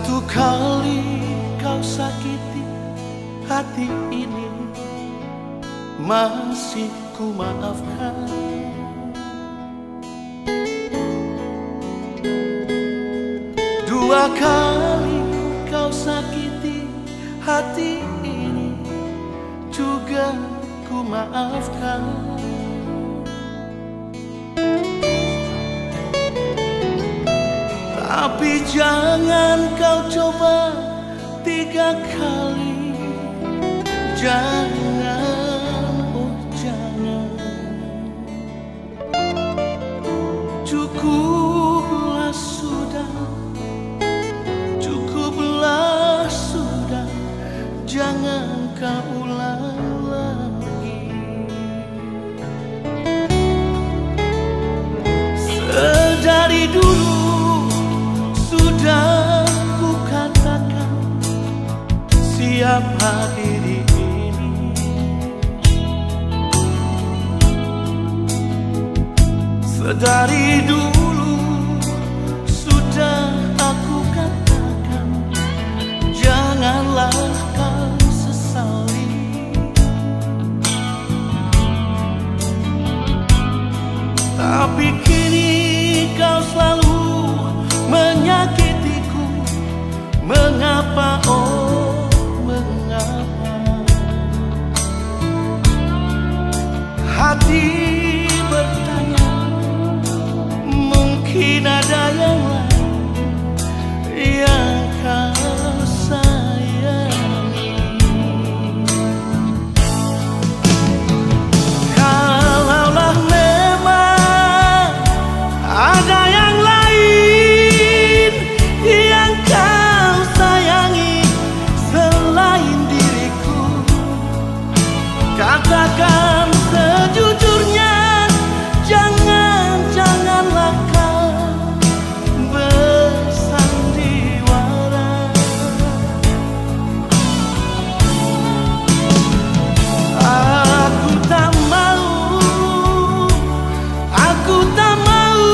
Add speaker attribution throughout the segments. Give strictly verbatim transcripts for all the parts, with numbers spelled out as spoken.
Speaker 1: Satu kali kau sakiti hati ini, masih ku maafkan. Dua kali kau sakiti hati ini, juga ku maafkan. Tapi jangan kau coba tiga kali. Jangan, oh jangan. Cukuplah sudah, cukuplah sudah. Jangan kau ulang lagi. Sedari dulu sudah ku katakan, siapa diri ini. Sedari dulu sudah aku katakan, janganlah kau sesali. Tapi kini kau selalu menyakitiku. Mengapa, oh mengapa? Hati bertanya, mungkin ada yang lain yang kau sayangi. Kalaulah memang ada yang lain yang kau sayangi selain diriku, katakan sejujurnya. Jangan, janganlah kau bersandiwara. Aku tak mau, aku tak mau.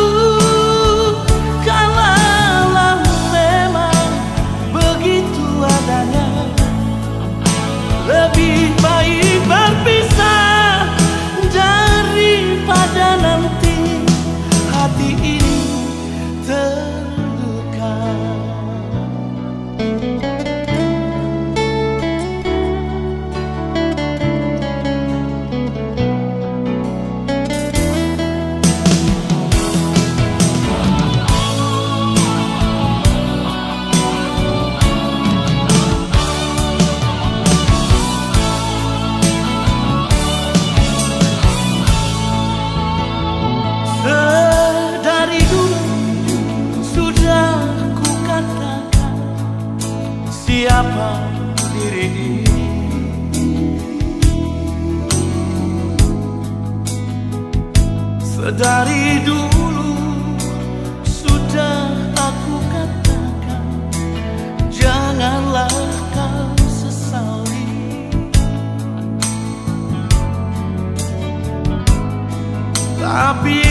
Speaker 1: Kalaulah memang begitu adanya, lebih baik berpisah daripada nanti hati ini terluka. Dari dulu sudah ku katakan, siapa diri ini. Sedari dulu sudah aku katakan, janganlah kau sesali. Tapi